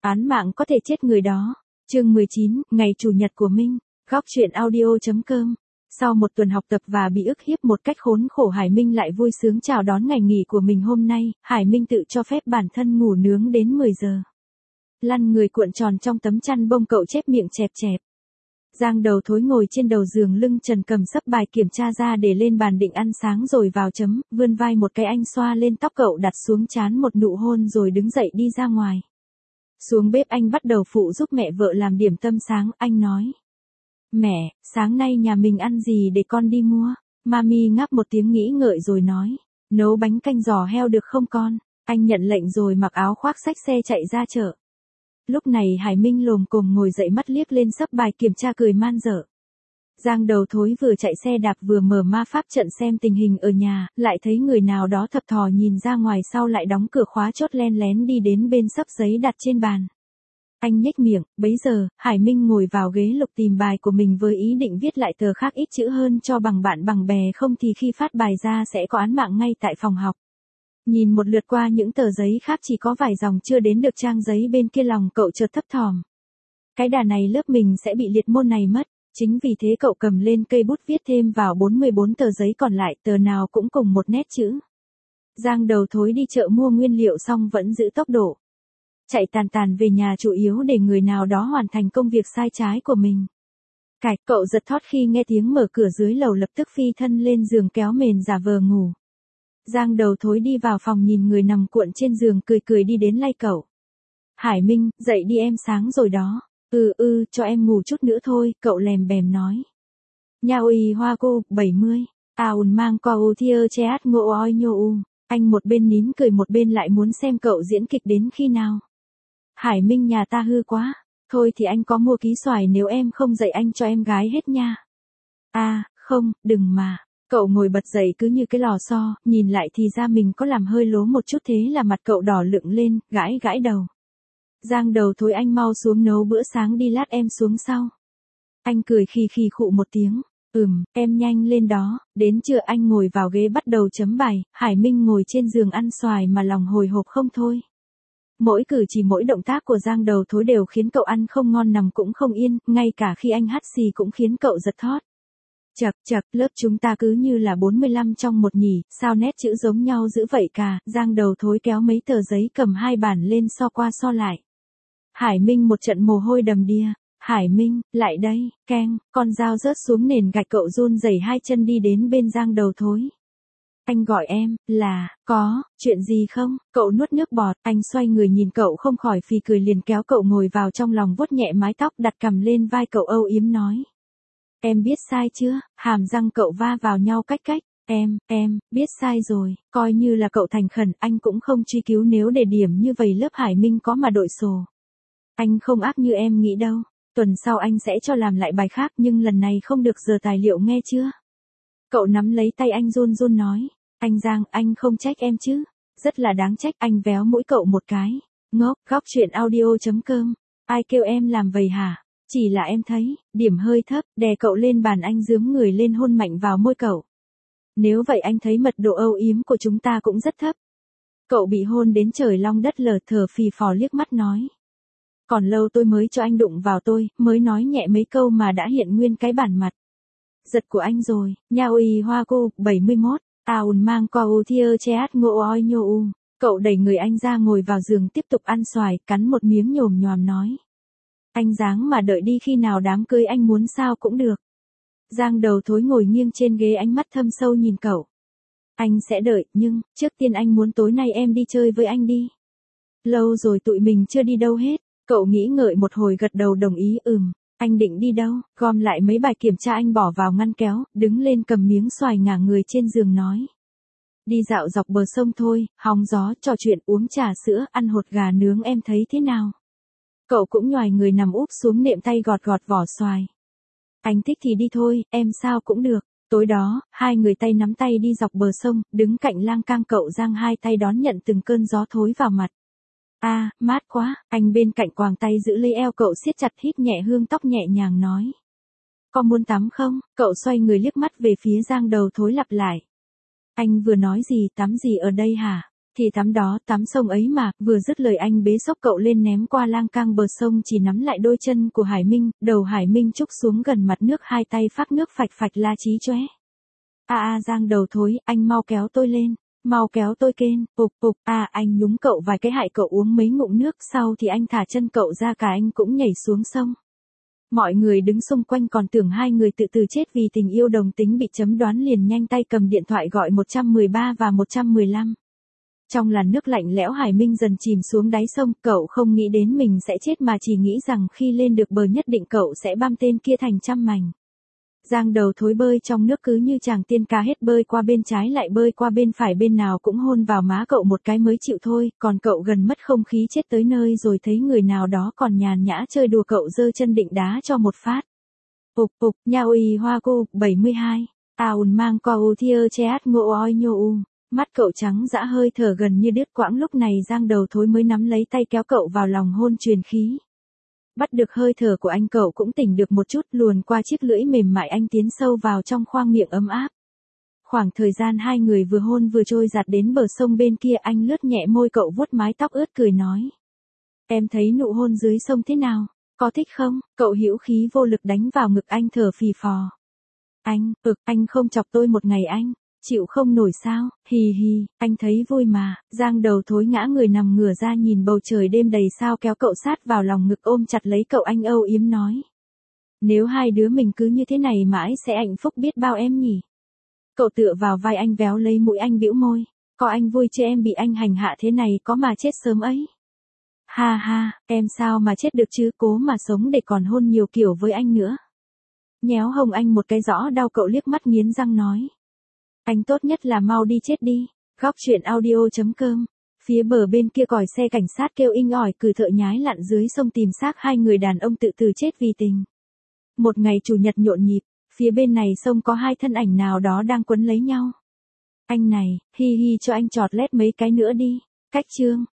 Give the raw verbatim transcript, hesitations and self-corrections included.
Án mạng có thể chết người đó. Chương mười chín, ngày chủ nhật của Minh. Góc truyện audio.com. Sau một tuần học tập và bị ức hiếp một cách khốn khổ, Hải Minh lại vui sướng chào đón ngày nghỉ của mình hôm nay. Hải Minh tự cho phép bản thân ngủ nướng đến mười giờ. Lăn người cuộn tròn trong tấm chăn bông, cậu chép miệng chẹp chẹp. Giang Đầu Thối ngồi trên đầu giường, lưng trần cầm sấp bài kiểm tra ra để lên bàn định ăn sáng rồi vào chấm, vươn vai một cái, anh xoa lên tóc cậu, đặt xuống trán một nụ hôn rồi đứng dậy đi ra ngoài. Xuống bếp anh bắt đầu phụ giúp mẹ vợ làm điểm tâm sáng, anh nói. Mẹ, sáng nay nhà mình ăn gì để con đi mua? Mami ngáp một tiếng nghĩ ngợi rồi nói. Nấu bánh canh giò heo được không con? Anh nhận lệnh rồi mặc áo khoác xách xe chạy ra chợ. Lúc này Hải Minh lồm cồm ngồi dậy, mắt liếc lên sấp bài kiểm tra cười man dở. Giang Đầu Thối vừa chạy xe đạp vừa mở ma pháp trận xem tình hình ở nhà, lại thấy người nào đó thập thò nhìn ra ngoài, sau lại đóng cửa khóa chốt, len lén đi đến bên sấp giấy đặt trên bàn. Anh nhếch miệng. Bấy giờ, Hải Minh ngồi vào ghế lục tìm bài của mình với ý định viết lại tờ khác ít chữ hơn cho bằng bạn bằng bè, không thì khi phát bài ra sẽ có án mạng ngay tại phòng học. Nhìn một lượt qua những tờ giấy khác chỉ có vài dòng chưa đến được trang giấy bên kia, lòng cậu chợt thấp thỏm. Cái đà này lớp mình sẽ bị liệt môn này mất. Chính vì thế cậu cầm lên cây bút viết thêm vào bốn mươi bốn tờ giấy còn lại, tờ nào cũng cùng một nét chữ. Giang Đầu Thối đi chợ mua nguyên liệu xong vẫn giữ tốc độ. Chạy tàn tàn về nhà chủ yếu để người nào đó hoàn thành công việc sai trái của mình. Cạch, cậu giật thót khi nghe tiếng mở cửa dưới lầu, lập tức phi thân lên giường kéo mền giả vờ ngủ. Giang Đầu Thối đi vào phòng nhìn người nằm cuộn trên giường, cười cười đi đến lay cậu. Hải Minh, dậy đi em, sáng rồi đó. Ừ ừ, cho em ngủ chút nữa thôi, cậu lèm bèm nói. Nha uy hoa cô, bảy mươi. À ùn mang co u thiơ che át ngộ oi nhô u. Anh một bên nín cười một bên lại muốn xem cậu diễn kịch đến khi nào. Hải Minh, nhà ta hư quá. Thôi thì anh có mua ký xoài, nếu em không dậy anh cho em gái hết nha. À, không, đừng mà. Cậu ngồi bật dậy cứ như cái lò xo, nhìn lại thì ra mình có làm hơi lố một chút, thế là mặt cậu đỏ lựng lên, gãi gãi đầu. Giang Đầu Thối, anh mau xuống nấu bữa sáng đi, lát em xuống sau. Anh cười khì khì khụ một tiếng. Ừm, em nhanh lên đó. Đến trưa anh ngồi vào ghế bắt đầu chấm bài, Hải Minh ngồi trên giường ăn xoài mà lòng hồi hộp không thôi. Mỗi cử chỉ mỗi động tác của Giang Đầu Thối đều khiến cậu ăn không ngon nằm cũng không yên, ngay cả khi anh hắt xì cũng khiến cậu giật thót. Chậc chậc, lớp chúng ta cứ như là bốn mươi lăm trong một nhỉ, sao nét chữ giống nhau dữ vậy cả. Giang Đầu Thối kéo mấy tờ giấy cầm hai bản lên so qua so lại. Hải Minh một trận mồ hôi đầm đìa. Hải Minh, lại đây, keng, con dao rớt xuống nền gạch, cậu run rẩy hai chân đi đến bên Giang Đầu Thối. Anh gọi em, là, có, chuyện gì không? Cậu nuốt nước bọt, anh xoay người nhìn cậu không khỏi phì cười, liền kéo cậu ngồi vào trong lòng, vuốt nhẹ mái tóc, đặt cằm lên vai cậu âu yếm nói. Em biết sai chưa? Hàm răng cậu va vào nhau cách cách. Em, em, biết sai rồi, coi như là cậu thành khẩn, anh cũng không truy cứu, nếu để điểm như vậy lớp Hải Minh có mà đội sổ. Anh không ác như em nghĩ đâu, tuần sau anh sẽ cho làm lại bài khác, nhưng lần này không được dở tài liệu, nghe chưa? Cậu nắm lấy tay anh run run nói. Anh Giang, anh không trách em chứ? Rất là đáng trách. Anh véo mũi cậu một cái. Ngốc, góc truyện audio.com. Ai kêu em làm vậy hả? Chỉ là em thấy, điểm hơi thấp, đè cậu lên bàn, anh giương người lên hôn mạnh vào môi cậu. Nếu vậy anh thấy mật độ âu yếm của chúng ta cũng rất thấp. Cậu bị hôn đến trời long đất lở, thở phì phò liếc mắt nói. Còn lâu tôi mới cho anh đụng vào tôi, mới nói nhẹ mấy câu mà đã hiện nguyên cái bản mặt. Giật của anh rồi, nha uy hoa cô, bảy mươi mốt. À ùn mang co u thiơ che át ngộ oi nhô u. Cậu đẩy người anh ra ngồi vào giường tiếp tục ăn xoài, cắn một miếng nhồm nhòm nói. Anh dáng mà đợi đi, khi nào đám cưới anh muốn sao cũng được. Giang Đầu Thối ngồi nghiêng trên ghế, ánh mắt thâm sâu nhìn cậu. Anh sẽ đợi, nhưng, trước tiên anh muốn tối nay em đi chơi với anh đi. Lâu rồi tụi mình chưa đi đâu hết. Cậu nghĩ ngợi một hồi gật đầu đồng ý. Ừm, anh định đi đâu? Gom lại mấy bài kiểm tra anh bỏ vào ngăn kéo, đứng lên cầm miếng xoài ngả người trên giường nói. Đi dạo dọc bờ sông thôi, hóng gió, trò chuyện, uống trà sữa, ăn hột gà nướng, em thấy thế nào? Cậu cũng nhoài người nằm úp xuống nệm, tay gọt gọt vỏ xoài. Anh thích thì đi thôi, em sao cũng được. Tối đó, hai người tay nắm tay đi dọc bờ sông, đứng cạnh lan can, cậu giang hai tay đón nhận từng cơn gió thối vào mặt. A, à, mát quá, anh bên cạnh quàng tay giữ lấy eo cậu siết chặt, hít nhẹ hương tóc nhẹ nhàng nói. Có muốn tắm không? Cậu xoay người liếc mắt về phía Giang Đầu Thối lặp lại. Anh vừa nói gì, tắm gì ở đây hả? Thì tắm đó, tắm sông ấy mà, vừa dứt lời anh bế xốc cậu lên ném qua lang cang bờ sông chỉ nắm lại đôi chân của Hải Minh, đầu Hải Minh trúc xuống gần mặt nước hai tay phác nước phạch phạch la chí chóe. A a Giang đầu thối, anh mau kéo tôi lên, mau kéo tôi kên, ục ục, à anh nhúng cậu vài cái hại cậu uống mấy ngụm nước sau thì anh thả chân cậu ra cả anh cũng nhảy xuống sông. Mọi người đứng xung quanh còn tưởng hai người tự tử chết vì tình yêu đồng tính bị chấm đoán liền nhanh tay cầm điện thoại gọi một một ba và một một năm. Trong làn nước lạnh lẽo Hải Minh dần chìm xuống đáy sông, cậu không nghĩ đến mình sẽ chết mà chỉ nghĩ rằng khi lên được bờ nhất định cậu sẽ băm tên kia thành trăm mảnh. Giang đầu thối bơi trong nước cứ như chàng tiên ca hết bơi qua bên trái lại bơi qua bên phải bên nào cũng hôn vào má cậu một cái mới chịu thôi, còn cậu gần mất không khí chết tới nơi rồi thấy người nào đó còn nhàn nhã chơi đùa cậu giơ chân định đá cho một phát. Ục ục, nha uy hoa cô, bảy mươi hai, aun mang co u thiơ cheat ngô oi nhô u. Mắt cậu trắng dã hơi thở gần như đứt quãng lúc này Giang đầu thối mới nắm lấy tay kéo cậu vào lòng hôn truyền khí. Bắt được hơi thở của anh cậu cũng tỉnh được một chút luồn qua chiếc lưỡi mềm mại anh tiến sâu vào trong khoang miệng ấm áp. Khoảng thời gian hai người vừa hôn vừa trôi giạt đến bờ sông bên kia anh lướt nhẹ môi cậu vuốt mái tóc ướt cười nói. Em thấy nụ hôn dưới sông thế nào, có thích không? Cậu hữu khí vô lực đánh vào ngực anh thở phì phò. Anh, ực, anh không chọc tôi một ngày anh. Chịu không nổi sao, hì hì, anh thấy vui mà. Giang đầu thối ngã người nằm ngửa ra nhìn bầu trời đêm đầy sao kéo cậu sát vào lòng ngực ôm chặt lấy cậu anh âu yếm nói. Nếu hai đứa mình cứ như thế này mãi sẽ hạnh phúc biết bao em nhỉ. Cậu tựa vào vai anh véo lấy mũi anh bĩu môi. Có anh vui chứ em bị anh hành hạ thế này có mà chết sớm ấy. Ha ha, em sao mà chết được chứ, cố mà sống để còn hôn nhiều kiểu với anh nữa. Nhéo hông anh một cái rõ đau cậu liếc mắt nghiến răng nói. Anh tốt nhất là mau đi chết đi. Góc truyện audio chấm com. Phía bờ bên kia còi xe cảnh sát kêu inh ỏi cử thợ nhái lặn dưới sông tìm xác hai người đàn ông tự tử chết vì tình. Một ngày chủ nhật nhộn nhịp, phía bên này sông có hai thân ảnh nào đó đang quấn lấy nhau. Anh này, hi hi cho anh chọt lét mấy cái nữa đi. Cách chương.